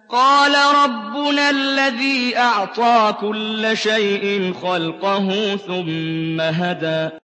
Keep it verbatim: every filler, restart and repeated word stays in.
قَالَ رَبُّنَا الَّذِي أَعْطَىٰ كُلَّ شَيْءٍ خَلْقَهُ ثُمَّ هَدَىٰ